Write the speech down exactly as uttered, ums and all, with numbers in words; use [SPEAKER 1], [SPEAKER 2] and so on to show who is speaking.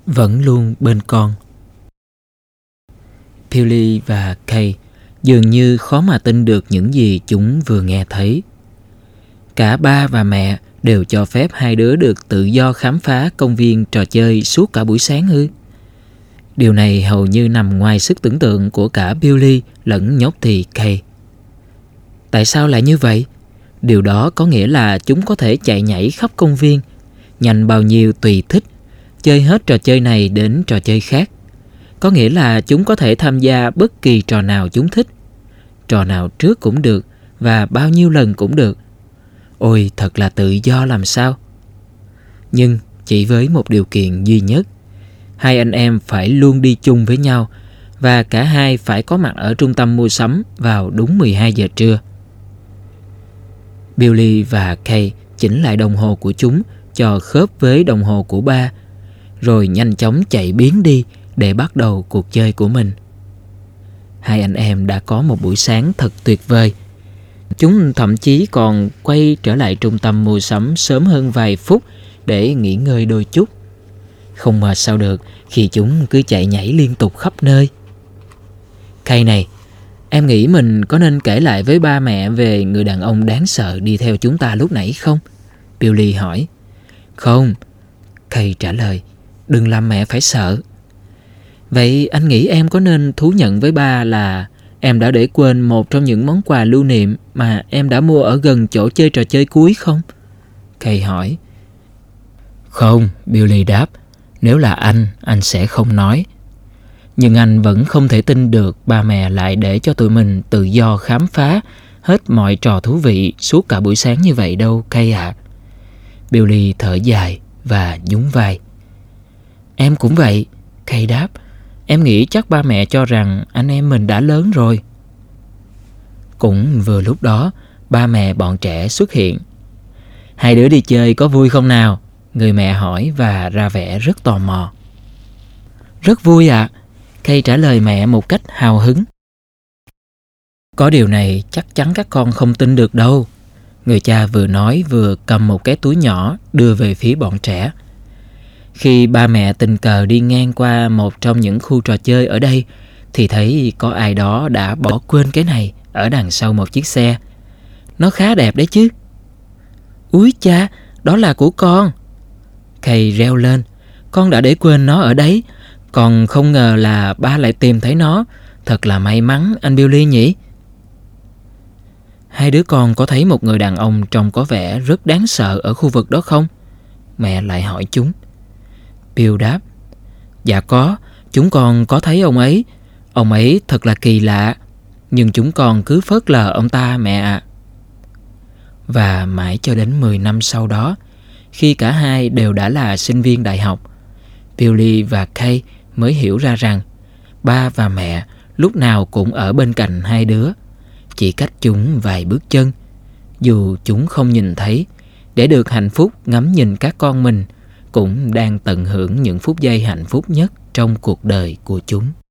[SPEAKER 1] vẫn luôn bên con. Billy và Kay dường như khó mà tin được những gì chúng vừa nghe thấy. Cả ba và mẹ đều cho phép hai đứa được tự do khám phá công viên trò chơi suốt cả buổi sáng ư? Điều này hầu như nằm ngoài sức tưởng tượng của cả Billy lẫn nhóc thì Kay. Tại sao lại như vậy? Điều đó có nghĩa là chúng có thể chạy nhảy khắp công viên, nhanh bao nhiêu tùy thích, chơi hết trò chơi này đến trò chơi khác. Có nghĩa là chúng có thể tham gia bất kỳ trò nào chúng thích. Trò nào trước cũng được và bao nhiêu lần cũng được. Ôi, thật là tự do làm sao. Nhưng chỉ với một điều kiện duy nhất. Hai anh em phải luôn đi chung với nhau và cả hai phải có mặt ở trung tâm mua sắm vào đúng mười hai giờ trưa. Billy và Kay chỉnh lại đồng hồ của chúng cho khớp với đồng hồ của ba, rồi nhanh chóng chạy biến đi để bắt đầu cuộc chơi của mình. Hai anh em đã có một buổi sáng thật tuyệt vời. Chúng thậm chí còn quay trở lại trung tâm mua sắm sớm hơn vài phút để nghỉ ngơi đôi chút. Không mệt sao được khi chúng cứ chạy nhảy liên tục khắp nơi. Kay này, em nghĩ mình có nên kể lại với ba mẹ về người đàn ông đáng sợ đi theo chúng ta lúc nãy không? Billy hỏi. Không, Kay trả lời, đừng làm mẹ phải sợ. Vậy anh nghĩ em có nên thú nhận với ba là em đã để quên một trong những món quà lưu niệm mà em đã mua ở gần chỗ chơi trò chơi cuối không? Kay hỏi. Không, Billy đáp, nếu là anh, anh sẽ không nói. Nhưng anh vẫn không thể tin được ba mẹ lại để cho tụi mình tự do khám phá hết mọi trò thú vị suốt cả buổi sáng như vậy đâu, Kay ạ. À. Billy thở dài và nhún vai. Em cũng vậy, Kay đáp. Em nghĩ chắc ba mẹ cho rằng anh em mình đã lớn rồi. Cũng vừa lúc đó, ba mẹ bọn trẻ xuất hiện. Hai đứa đi chơi có vui không nào? Người mẹ hỏi và ra vẻ rất tò mò. Rất vui ạ, à. Kay trả lời mẹ một cách hào hứng. Có điều này chắc chắn các con không tin được đâu. Người cha vừa nói vừa cầm một cái túi nhỏ đưa về phía bọn trẻ. Khi ba mẹ tình cờ đi ngang qua một trong những khu trò chơi ở đây thì thấy có ai đó đã bỏ quên cái này ở đằng sau một chiếc xe. Nó khá đẹp đấy chứ. Úi cha, đó là của con. Kay reo lên. Con đã để quên nó ở đấy. Còn không ngờ là ba lại tìm thấy nó. Thật là may mắn anh Billy nhỉ. Hai đứa con có thấy một người đàn ông trông có vẻ rất đáng sợ ở khu vực đó không? Mẹ lại hỏi chúng. Bill đáp. Dạ có, chúng con có thấy ông ấy. Ông ấy thật là kỳ lạ. Nhưng chúng con cứ phớt lờ ông ta mẹ ạ. À. Và mãi cho đến mười năm sau đó, khi cả hai đều đã là sinh viên đại học, Billy và Kay mới hiểu ra rằng ba và mẹ lúc nào cũng ở bên cạnh hai đứa, chỉ cách chúng vài bước chân, dù chúng không nhìn thấy, để được hạnh phúc ngắm nhìn các con mình cũng đang tận hưởng những phút giây hạnh phúc nhất trong cuộc đời của chúng.